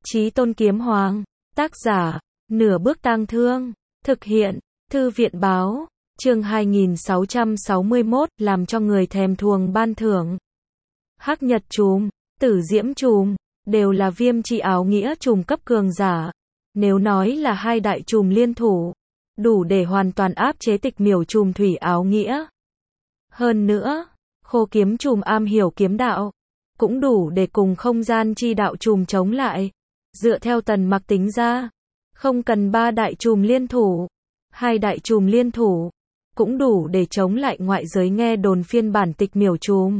Chí Tôn Kiếm Hoàng. Tác giả, Nửa Bước Tang Thương. Thực hiện, Thư viện báo. Chương 2661, làm cho người thèm thuồng ban thưởng. Hắc Nhật Trùm, Tử Diễm Trùm, đều là Viêm Chi áo nghĩa trùm cấp cường giả. Nếu nói là hai đại trùm liên thủ, đủ để hoàn toàn áp chế Tịch Miểu trùm thủy áo nghĩa. Hơn nữa, Khô Kiếm trùm am hiểu kiếm đạo, cũng đủ để cùng Không Gian Chi đạo trùm chống lại. Dựa theo Tần Mặc tính ra, không cần ba đại trùm liên thủ, hai đại trùm liên thủ, cũng đủ để chống lại ngoại giới nghe đồn phiên bản Tịch Miểu trùm.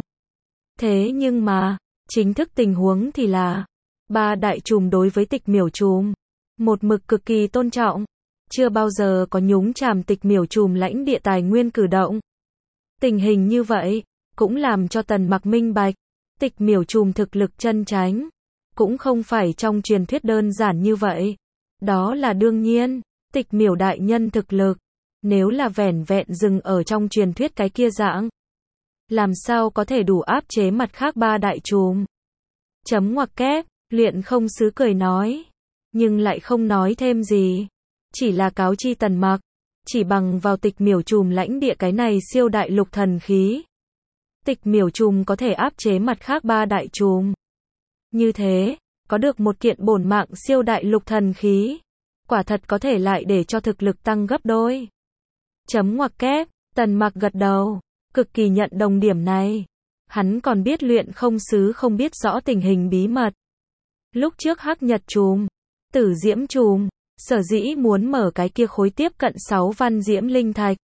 Thế nhưng mà, chính thức tình huống thì là, ba đại trùm đối với Tịch Miểu trùm, một mực cực kỳ tôn trọng, chưa bao giờ có nhúng chàm Tịch Miểu trùm lãnh địa tài nguyên cử động. Tình hình như vậy, cũng làm cho Tần Mặc minh bạch, Tịch Miểu trùm thực lực chân chánh, cũng không phải trong truyền thuyết đơn giản như vậy. Đó là đương nhiên, Tịch Miểu đại nhân thực lực, nếu là vẻn vẹn dừng ở trong truyền thuyết cái kia dạng, làm sao có thể đủ áp chế mặt khác ba đại trùm. Chấm ngoặc kép, Luyện Không Sứ cười nói, nhưng lại không nói thêm gì, chỉ là cáo chi Tần Mặc, chỉ bằng vào Tịch Miểu trùm lãnh địa cái này siêu đại lục thần khí, Tịch Miểu trùm có thể áp chế mặt khác ba đại trùm. Như thế, có được một kiện bổn mạng siêu đại lục thần khí, quả thật có thể lại để cho thực lực tăng gấp đôi. Chấm ngoặc kép, Tần Mặc gật đầu, cực kỳ nhận đồng điểm này. Hắn còn biết Luyện Không Sứ không biết rõ tình hình bí mật. Lúc trước Hắc Nhật trùm, Tử Diễm trùm, sở dĩ muốn mở cái kia khối tiếp cận 6 văn diễm linh thạch,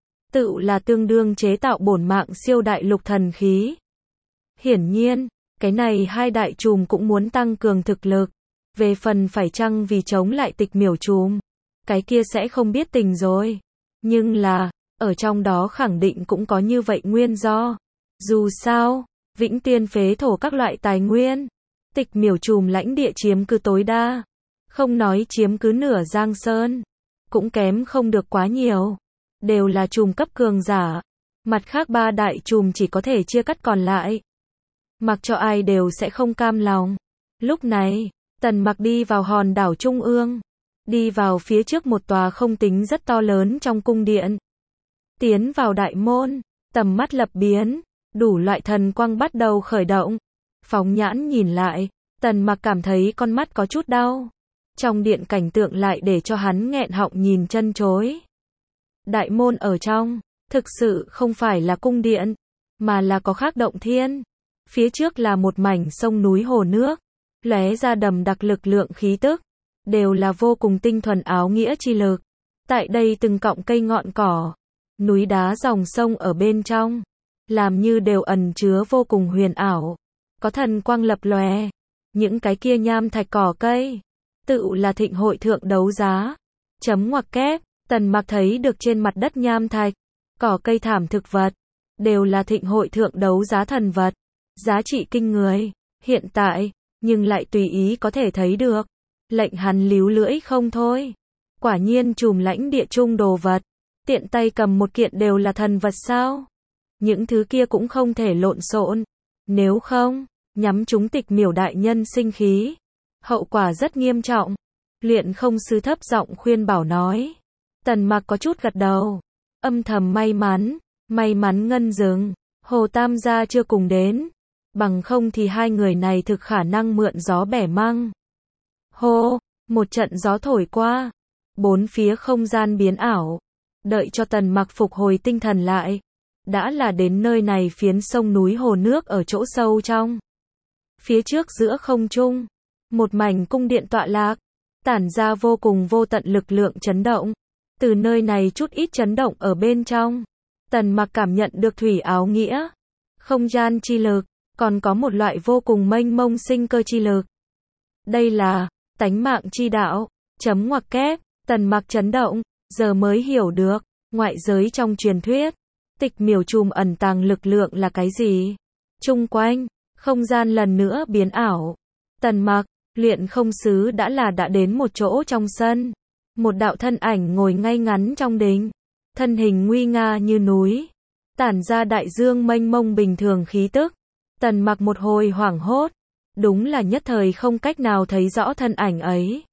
tự là tương đương chế tạo bổn mạng siêu đại lục thần khí. Hiển nhiên, cái này hai đại trùm cũng muốn tăng cường thực lực. Về phần phải chăng vì chống lại Tịch Miểu trùm, cái kia sẽ không biết tình rồi. Nhưng là, ở trong đó khẳng định cũng có như vậy nguyên do. Dù sao, Vĩnh Tiên phế thổ các loại tài nguyên, Tịch Miểu trùm lãnh địa chiếm cứ tối đa. Không nói chiếm cứ nửa Giang Sơn, cũng kém không được quá nhiều. Đều là trùm cấp cường giả. Mặt khác ba đại trùm chỉ có thể chia cắt còn lại. Mặc cho ai đều sẽ không cam lòng. Lúc này, Tần Mặc đi vào hòn đảo trung ương, đi vào phía trước một tòa không tính rất to lớn trong cung điện. Tiến vào đại môn, tầm mắt lập biến, đủ loại thần quang bắt đầu khởi động. Phóng nhãn nhìn lại, Tần Mặc cảm thấy con mắt có chút đau. Trong điện cảnh tượng lại để cho hắn nghẹn họng nhìn chân chối. Đại môn ở trong, thực sự không phải là cung điện, mà là có khác động thiên. Phía trước là một mảnh sông núi hồ nước, lóe ra đầm đặc lực lượng khí tức, đều là vô cùng tinh thuần áo nghĩa chi lực. Tại đây từng cọng cây ngọn cỏ, núi đá dòng sông ở bên trong, làm như đều ẩn chứa vô cùng huyền ảo, có thần quang lập lòe. Những cái kia nham thạch cỏ cây, tự là thịnh hội thượng đấu giá. Chấm ngoặc kép, Tần Mặc thấy được trên mặt đất nham thạch, cỏ cây thảm thực vật, đều là thịnh hội thượng đấu giá thần vật. Giá trị kinh người, hiện tại, nhưng lại tùy ý có thể thấy được. Lệnh hắn líu lưỡi không thôi. Quả nhiên trùm lãnh địa trung đồ vật, tiện tay cầm một kiện đều là thần vật sao? Những thứ kia cũng không thể lộn xộn. Nếu không, nhắm chúng Tịch Miểu đại nhân sinh khí, hậu quả rất nghiêm trọng. Luyện Không Sứ thấp giọng khuyên bảo nói. Tần Mặc có chút gật đầu, âm thầm may mắn ngân dừng, Hồ Tam gia chưa cùng đến. Bằng không thì hai người này thực khả năng mượn gió bẻ măng. Hô, một trận gió thổi qua, bốn phía không gian biến ảo. Đợi cho Tần Mặc phục hồi tinh thần lại, đã là đến nơi này phiến sông núi hồ nước ở chỗ sâu trong. Phía trước giữa không trung, một mảnh cung điện tọa lạc, tản ra vô cùng vô tận lực lượng chấn động. Từ nơi này chút ít chấn động ở bên trong, Tần Mặc cảm nhận được thủy áo nghĩa, không gian chi lực, còn có một loại vô cùng mênh mông sinh cơ chi lực. Đây là tánh mạng chi đạo. Chấm ngoặc kép, Tần Mặc chấn động, giờ mới hiểu được, ngoại giới trong truyền thuyết, Tịch Miểu trùm ẩn tàng lực lượng là cái gì. Chung quanh, không gian lần nữa biến ảo. Tần Mặc, Luyện Không Sứ đã đến một chỗ trong sân. Một đạo thân ảnh ngồi ngay ngắn trong đình, thân hình nguy nga như núi, tản ra đại dương mênh mông bình thường khí tức. Tần Mặc một hồi hoảng hốt, đúng là nhất thời không cách nào thấy rõ thân ảnh ấy.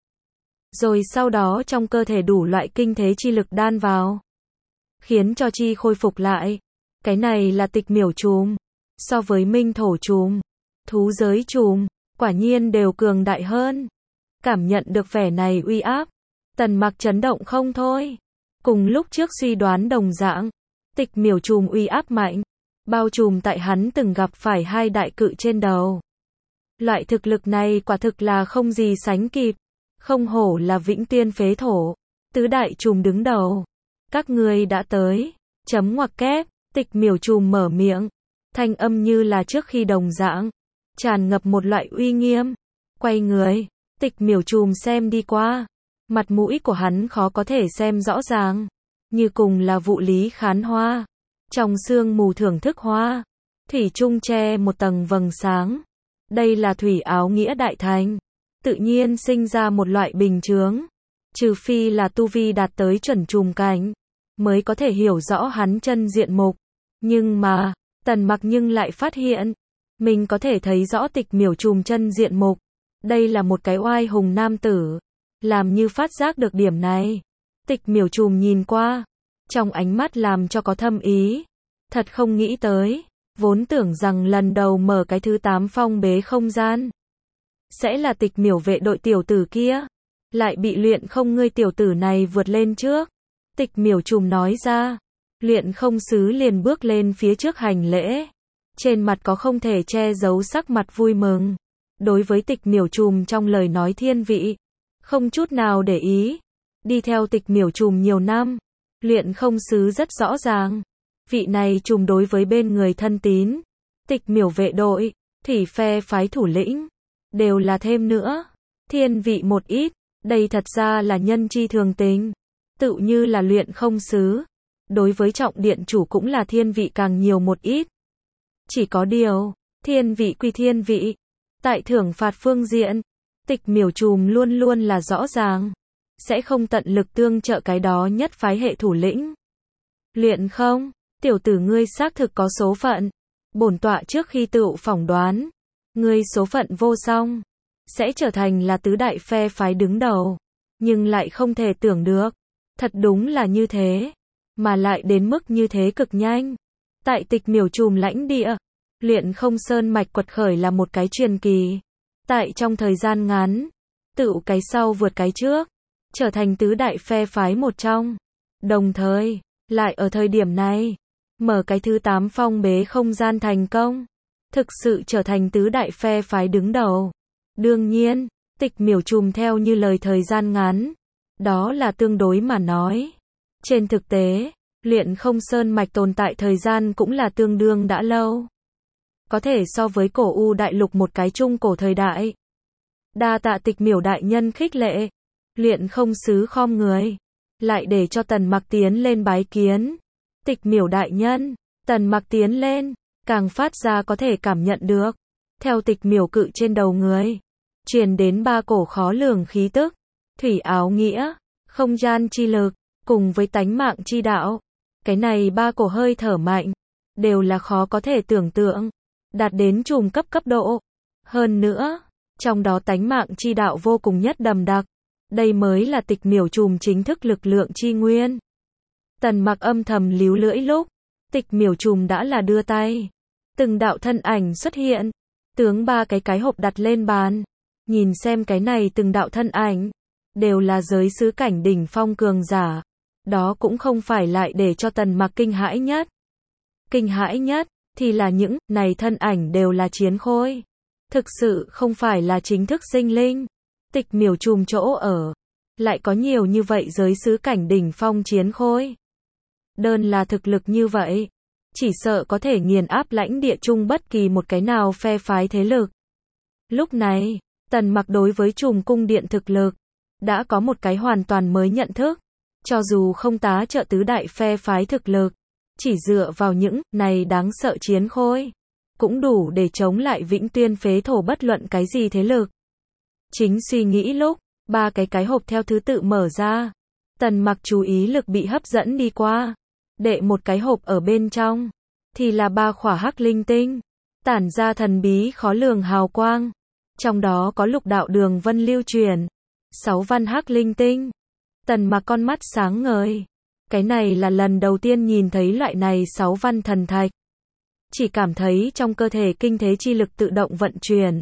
Rồi sau đó trong cơ thể đủ loại kinh thế chi lực đan vào, khiến cho chi khôi phục lại. Cái này là Tịch Miểu Trùm. So với Minh Thổ Trùm, Thú Giới Trùm, quả nhiên đều cường đại hơn. Cảm nhận được vẻ này uy áp, Tần Mặc chấn động không thôi. Cùng lúc trước suy đoán đồng dạng, Tịch Miểu Trùm uy áp mạnh, bao trùm tại hắn từng gặp phải hai đại cự trên đầu. Loại thực lực này quả thực là không gì sánh kịp, không hổ là Vĩnh Tiên Phế Thổ, tứ đại trùm đứng đầu. Các ngươi đã tới, chấm ngoặc kép, Tịch Miểu Trùm mở miệng, thanh âm như là trước khi đồng dạng, tràn ngập một loại uy nghiêm. Quay người, Tịch Miểu Trùm xem đi qua, mặt mũi của hắn khó có thể xem rõ ràng, như cùng là vụ lý khán hoa, trong sương mù thưởng thức hoa, thủy chung che một tầng vầng sáng. Đây là thủy áo nghĩa đại thành, tự nhiên sinh ra một loại bình chướng, trừ phi là tu vi đạt tới chuẩn trùm cảnh, mới có thể hiểu rõ hắn chân diện mục. Nhưng mà, Tần Mặc nhưng lại phát hiện, mình có thể thấy rõ Tịch Miểu Trùm chân diện mục. Đây là một cái oai hùng nam tử. Làm như phát giác được điểm này, Tịch Miểu Trùm nhìn qua, trong ánh mắt làm cho có thâm ý. Thật không nghĩ tới, vốn tưởng rằng lần đầu mở cái thứ 8 phong bế không gian, sẽ là Tịch Miểu vệ đội tiểu tử kia. Lại bị Luyện Không ngươi tiểu tử này vượt lên trước. Tịch Miểu Trùm nói ra. Luyện Không sứ liền bước lên phía trước hành lễ. Trên mặt có không thể che giấu sắc mặt vui mừng. Đối với Tịch Miểu Trùm trong lời nói thiên vị, không chút nào để ý. Đi theo Tịch Miểu Trùm nhiều năm, Luyện Không sứ rất rõ ràng. Vị này trùm đối với bên người thân tín, Tịch Miểu vệ đội, thủy phe phái thủ lĩnh, đều là thêm nữa. Thiên vị một ít, đây thật ra là nhân chi thường tình. Tự như là Luyện Không sứ, đối với trọng điện chủ cũng là thiên vị càng nhiều một ít. Chỉ có điều, thiên vị quy thiên vị. Tại thưởng phạt phương diện, Tịch Miểu Trùm luôn luôn là rõ ràng, sẽ không tận lực tương trợ cái đó nhất phái hệ thủ lĩnh. Luyện Không, tiểu tử ngươi xác thực có số phận. Bổn tọa trước khi tự phỏng đoán, ngươi số phận vô song, sẽ trở thành là tứ đại phe phái đứng đầu. Nhưng lại không thể tưởng được, thật đúng là như thế, mà lại đến mức như thế cực nhanh. Tại Tịch Miểu Trùm lãnh địa, Luyện Không sơn mạch quật khởi là một cái truyền kỳ. Tại trong thời gian ngắn, tự cái sau vượt cái trước, trở thành tứ đại phe phái một trong. Đồng thời, lại ở thời điểm này, mở cái thứ 8 phong bế không gian thành công, thực sự trở thành tứ đại phe phái đứng đầu. Đương nhiên, Tịch Miểu Trùm theo như lời thời gian ngắn, đó là tương đối mà nói. Trên thực tế, Luyện Không sơn mạch tồn tại thời gian cũng là tương đương đã lâu. Có thể so với cổ U đại lục một cái trung cổ thời đại. Đa tạ Tịch Miểu đại nhân khích lệ. Luyện Không sứ khom người, lại để cho Tần Mặc tiến lên bái kiến. Tịch Miểu đại nhân, Tần Mặc tiến lên, càng phát ra có thể cảm nhận được. Theo Tịch Miểu cự trên đầu người, truyền đến ba cổ khó lường khí tức, thủy áo nghĩa, không gian chi lực, cùng với tánh mạng chi đạo. Cái này ba cổ hơi thở mạnh, đều là khó có thể tưởng tượng, đạt đến trùm cấp cấp độ. Hơn nữa, trong đó tánh mạng chi đạo vô cùng nhất đậm đặc. Đây mới là Tịch Miểu Trùm chính thức lực lượng chi nguyên. Tần Mặc âm thầm líu lưỡi lúc, Tịch Miểu Trùm đã là đưa tay. Từng đạo thân ảnh xuất hiện, tướng ba cái hộp đặt lên bàn. Nhìn xem cái này từng đạo thân ảnh, đều là giới sứ cảnh đỉnh phong cường giả. Đó cũng không phải lại để cho Tần Mặc kinh hãi nhất. Kinh hãi nhất, thì là những này thân ảnh đều là chiến khôi. Thực sự không phải là chính thức sinh linh. Tịch Miểu Trùm chỗ ở, lại có nhiều như vậy giới sứ cảnh đỉnh phong chiến khôi. Đơn là thực lực như vậy, chỉ sợ có thể nghiền áp lãnh địa chung bất kỳ một cái nào phe phái thế lực. Lúc này, Tần Mặc đối với Trùm cung điện thực lực, đã có một cái hoàn toàn mới nhận thức. Cho dù không tá trợ tứ đại phe phái thực lực, chỉ dựa vào những này đáng sợ chiến khôi, cũng đủ để chống lại Vĩnh Tuyên Phế Thổ bất luận cái gì thế lực. Chính suy nghĩ lúc, ba cái hộp theo thứ tự mở ra. Tần Mặc chú ý lực bị hấp dẫn đi qua. Đệ một cái hộp ở bên trong, thì là ba khỏa hắc linh tinh, tản ra thần bí khó lường hào quang. Trong đó có lục đạo đường vân lưu truyền, 6 văn hắc linh tinh. Tần Mặc con mắt sáng ngời. Cái này là lần đầu tiên nhìn thấy loại này 6 văn thần thạch. Chỉ cảm thấy trong cơ thể kinh thế chi lực tự động vận chuyển.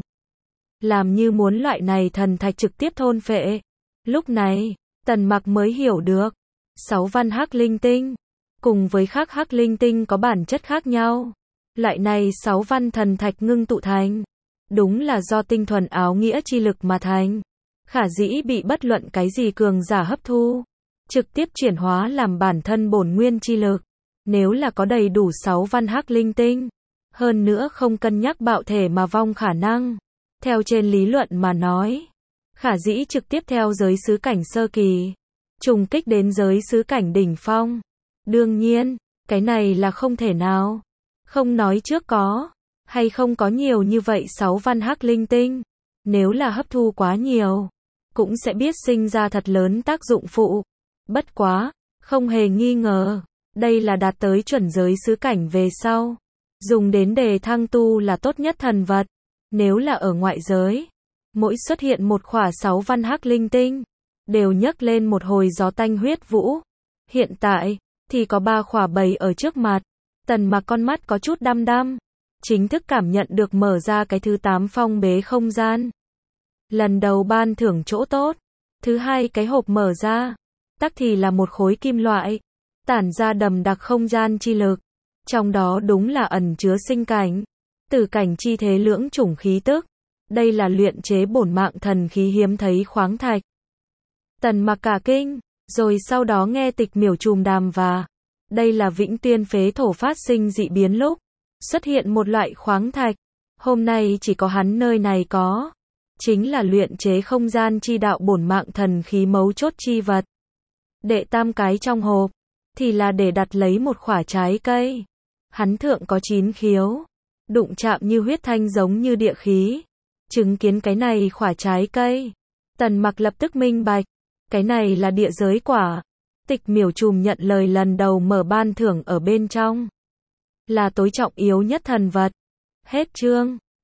Làm như muốn loại này thần thạch trực tiếp thôn phệ. Lúc này, Tần Mặc mới hiểu được. 6 văn hắc linh tinh. Cùng với khác hắc linh tinh có bản chất khác nhau. Loại này 6 văn thần thạch ngưng tụ thành. Đúng là do tinh thuần áo nghĩa chi lực mà thành. Khả dĩ bị bất luận cái gì cường giả hấp thu. Trực tiếp chuyển hóa làm bản thân bổn nguyên chi lực. Nếu là có đầy đủ 6 văn hắc linh tinh. Hơn nữa không cân nhắc bạo thể mà vong khả năng. Theo trên lý luận mà nói. Khả dĩ trực tiếp theo giới xứ cảnh sơ kỳ. Trùng kích đến giới xứ cảnh đỉnh phong. Đương nhiên, cái này là không thể nào. Không nói trước có. Hay không có nhiều như vậy 6 văn hắc linh tinh. Nếu là hấp thu quá nhiều. Cũng sẽ biết sinh ra thật lớn tác dụng phụ. Bất quá, không hề nghi ngờ. Đây là đạt tới chuẩn giới xứ cảnh về sau. Dùng đến đề thăng tu là tốt nhất thần vật. Nếu là ở ngoại giới. Mỗi xuất hiện một khỏa 6 văn hắc linh tinh. Đều nhấc lên một hồi gió tanh huyết vũ. Hiện tại, thì có 3 khỏa bầy ở trước mặt. Tần Mặc con mắt có chút đăm đăm. Chính thức cảm nhận được mở ra cái thứ 8 phong bế không gian. Lần đầu ban thưởng chỗ tốt. Thứ hai cái hộp mở ra. Tắc thì là một khối kim loại. Tản ra đầm đặc không gian chi lực. Trong đó đúng là ẩn chứa sinh cảnh. Tử cảnh chi thế lưỡng chủng khí tức. Đây là luyện chế bổn mạng thần khí hiếm thấy khoáng thạch. Tần Mặc cả kinh. Rồi sau đó nghe Tịch Miểu trùm đàm và. Đây là Vĩnh Tuyên phế thổ phát sinh dị biến lúc. Xuất hiện một loại khoáng thạch. Hôm nay chỉ có hắn nơi này có. Chính là luyện chế không gian chi đạo bổn mạng thần khí mấu chốt chi vật. Đệ tam cái trong hộp. Thì là để đặt lấy một khỏa trái cây. Hắn thượng có 9 khiếu. Đụng chạm như huyết thanh giống như địa khí. Chứng kiến cái này khỏa trái cây. Tần Mặc lập tức minh bạch. Cái này là địa giới quả. Tịch Miểu trùm nhận lời lần đầu mở ban thưởng ở bên trong. Là tối trọng yếu nhất thần vật. Hết chương.